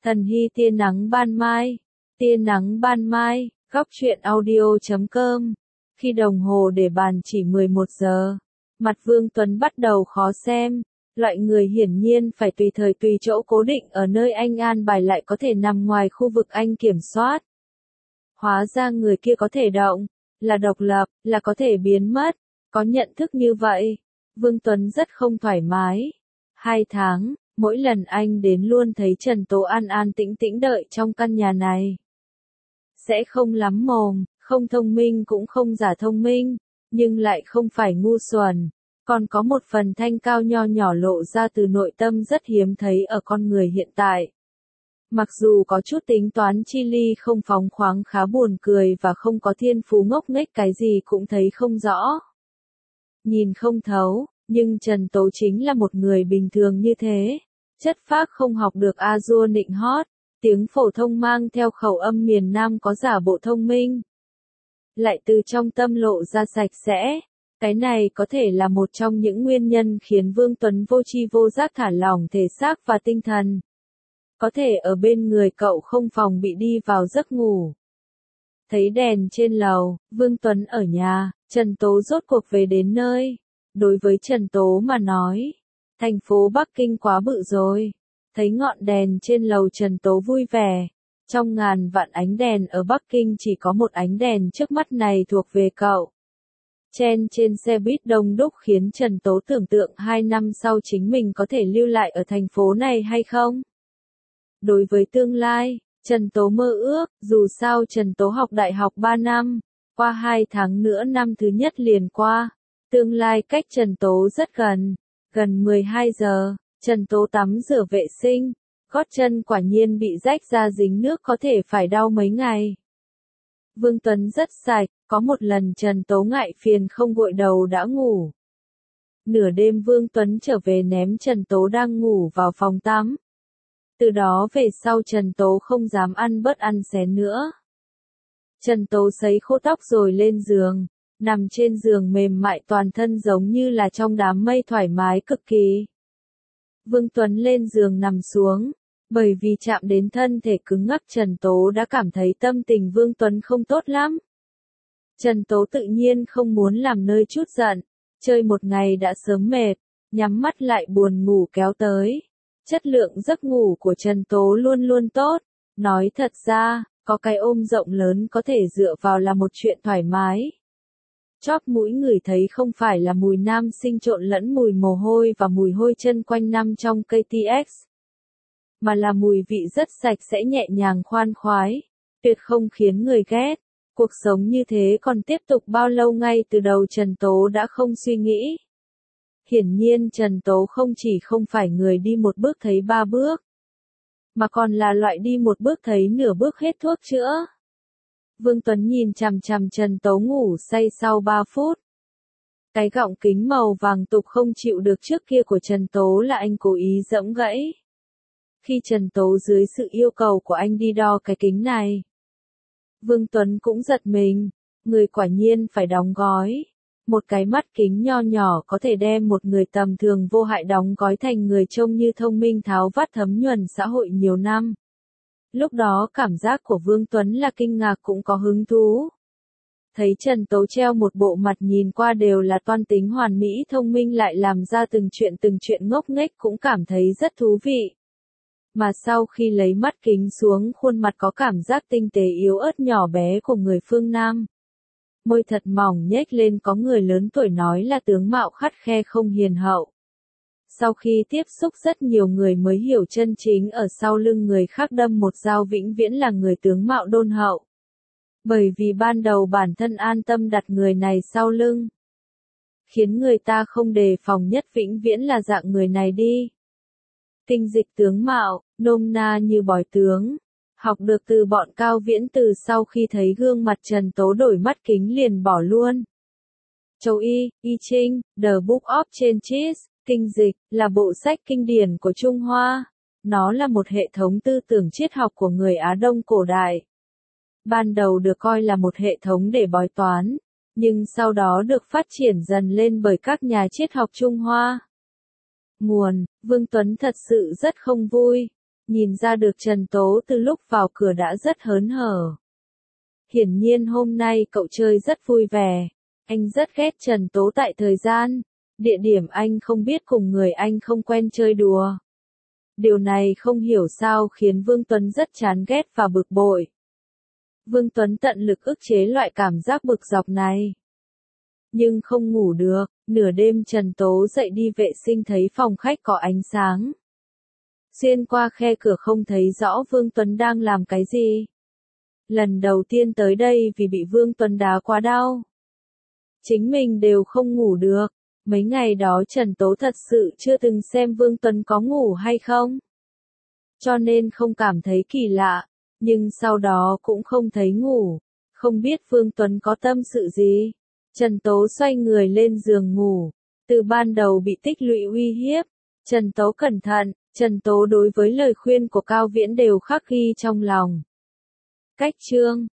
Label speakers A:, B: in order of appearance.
A: Thần hy tia nắng ban mai. Tia nắng ban mai, góc truyện audio.com. Khi đồng hồ để bàn chỉ 11 giờ, mặt Vương Tuấn bắt đầu khó xem. Loại người hiển nhiên phải tùy thời tùy chỗ cố định ở nơi anh an bài lại có thể nằm ngoài khu vực anh kiểm soát. Hóa ra người kia có thể động, là độc lập, là có thể biến mất, có nhận thức như vậy. Vương Tuấn rất không thoải mái. 2 tháng, mỗi lần anh đến luôn thấy Trần Tố an an tĩnh tĩnh đợi trong căn nhà này. Sẽ không lắm mồm, không thông minh cũng không giả thông minh, nhưng lại không phải ngu xuẩn. Còn có một phần thanh cao nho nhỏ lộ ra từ nội tâm rất hiếm thấy ở con người hiện tại. Mặc dù có chút tính toán chi ly không phóng khoáng khá buồn cười và không có thiên phú ngốc nghếch cái gì cũng thấy không rõ. Nhìn không thấu, nhưng Trần Tố chính là một người bình thường như thế. Chất phác không học được a-dua nịnh hót, tiếng phổ thông mang theo khẩu âm miền Nam có giả bộ thông minh. Lại từ trong tâm lộ ra sạch sẽ. Cái này có thể là một trong những nguyên nhân khiến Vương Tuấn vô tri vô giác thả lỏng thể xác và tinh thần. Có thể ở bên người cậu không phòng bị đi vào giấc ngủ. Thấy đèn trên lầu, Vương Tuấn ở nhà, Trần Tố rốt cuộc về đến nơi. Đối với Trần Tố mà nói, thành phố Bắc Kinh quá bự rồi. Thấy ngọn đèn trên lầu Trần Tố vui vẻ. Trong ngàn vạn ánh đèn ở Bắc Kinh chỉ có một ánh đèn trước mắt này thuộc về cậu. Chen trên xe buýt đông đúc khiến Trần Tố tưởng tượng 2 năm sau chính mình có thể lưu lại ở thành phố này hay không. Đối với tương lai, Trần Tố mơ ước, dù sao Trần Tố học đại học 3 năm, qua 2 tháng nữa năm thứ nhất liền qua. Tương lai cách Trần Tố rất gần, gần 12 giờ, Trần Tố tắm rửa vệ sinh, gót chân quả nhiên bị rách ra dính nước có thể phải đau mấy ngày. Vương Tuấn rất sạch, có một lần Trần Tố ngại phiền không gội đầu đã ngủ. Nửa đêm Vương Tuấn trở về ném Trần Tố đang ngủ vào phòng tắm. Từ đó về sau Trần Tố không dám ăn bớt ăn xén nữa. Trần Tố sấy khô tóc rồi lên giường, nằm trên giường mềm mại toàn thân giống như là trong đám mây thoải mái cực kỳ. Vương Tuấn lên giường nằm xuống. Bởi vì chạm đến thân thể cứng ngắc Trần Tố đã cảm thấy tâm tình Vương Tuấn không tốt lắm. Trần Tố tự nhiên không muốn làm nơi chút giận, chơi một ngày đã sớm mệt, nhắm mắt lại buồn ngủ kéo tới. Chất lượng giấc ngủ của Trần Tố luôn luôn tốt, nói thật ra, có cái ôm rộng lớn có thể dựa vào là một chuyện thoải mái. Chóp mũi ngửi thấy không phải là mùi nam sinh trộn lẫn mùi mồ hôi và mùi hôi chân quanh năm trong KTX. Mà là mùi vị rất sạch sẽ nhẹ nhàng khoan khoái, tuyệt không khiến người ghét. Cuộc sống như thế còn tiếp tục bao lâu ngay từ đầu Trần Tố đã không suy nghĩ. Hiển nhiên Trần Tố không chỉ không phải người đi một bước thấy 3 bước, mà còn là loại đi một bước thấy nửa bước hết thuốc chữa. Vương Tuấn nhìn chằm chằm Trần Tố ngủ say sau 3 phút. Cái gọng kính màu vàng tục không chịu được trước kia của Trần Tố là anh cố ý giẫm gãy. Khi Trần Tố dưới sự yêu cầu của anh đi đo cái kính này, Vương Tuấn cũng giật mình, người quả nhiên phải đóng gói. Một cái mắt kính nho nhỏ có thể đem một người tầm thường vô hại đóng gói thành người trông như thông minh tháo vát thấm nhuần xã hội nhiều năm. Lúc đó cảm giác của Vương Tuấn là kinh ngạc cũng có hứng thú. Thấy Trần Tố treo một bộ mặt nhìn qua đều là toan tính hoàn mỹ thông minh lại làm ra từng chuyện ngốc nghếch cũng cảm thấy rất thú vị. Mà sau khi lấy mắt kính xuống khuôn mặt có cảm giác tinh tế yếu ớt nhỏ bé của người phương Nam. Môi thật mỏng nhếch lên có người lớn tuổi nói là tướng mạo khắt khe không hiền hậu. Sau khi tiếp xúc rất nhiều người mới hiểu chân chính ở sau lưng người khác đâm một dao vĩnh viễn là người tướng mạo đôn hậu. Bởi vì ban đầu bản thân an tâm đặt người này sau lưng. Khiến người ta không đề phòng nhất vĩnh viễn là dạng người này đi. Tinh dịch tướng mạo, nôm na như bói tướng. Học được từ bọn Cao Viễn Từ sau khi thấy gương mặt Trần Tố đổi mắt kính liền bỏ luôn. Châu Y Ching, The Book of Changes, kinh dịch, là bộ sách kinh điển của Trung Hoa. Nó là một hệ thống tư tưởng triết học của người Á Đông cổ đại. Ban đầu được coi là một hệ thống để bói toán, nhưng sau đó được phát triển dần lên bởi các nhà triết học Trung Hoa. Nguồn, Vương Tuấn thật sự rất không vui. nhìn ra được Trần Tố từ lúc vào cửa đã rất hớn hở. Hiển nhiên hôm nay cậu chơi rất vui vẻ. Anh rất ghét Trần Tố tại thời gian, địa điểm anh không biết cùng người anh không quen chơi đùa. Điều này không hiểu sao khiến Vương Tuấn rất chán ghét và bực bội. Vương Tuấn tận lực ức chế loại cảm giác bực dọc này. Nhưng không ngủ được, nửa đêm Trần Tố dậy đi vệ sinh thấy phòng khách có ánh sáng. Xuyên qua khe cửa không thấy rõ Vương Tuấn đang làm cái gì. Lần đầu tiên tới đây vì bị Vương Tuấn đá quá đau. Chính mình đều không ngủ được. Mấy ngày đó Trần Tố thật sự chưa từng xem Vương Tuấn có ngủ hay không. Cho nên không cảm thấy kỳ lạ, nhưng sau đó cũng không thấy ngủ. Không biết Vương Tuấn có tâm sự gì. Trần Tố xoay người lên giường ngủ. Từ ban đầu bị tích lũy uy hiếp. Trần Tố cẩn thận, Trần Tố đối với lời khuyên của Cao Viễn đều khắc ghi trong lòng. Cách chương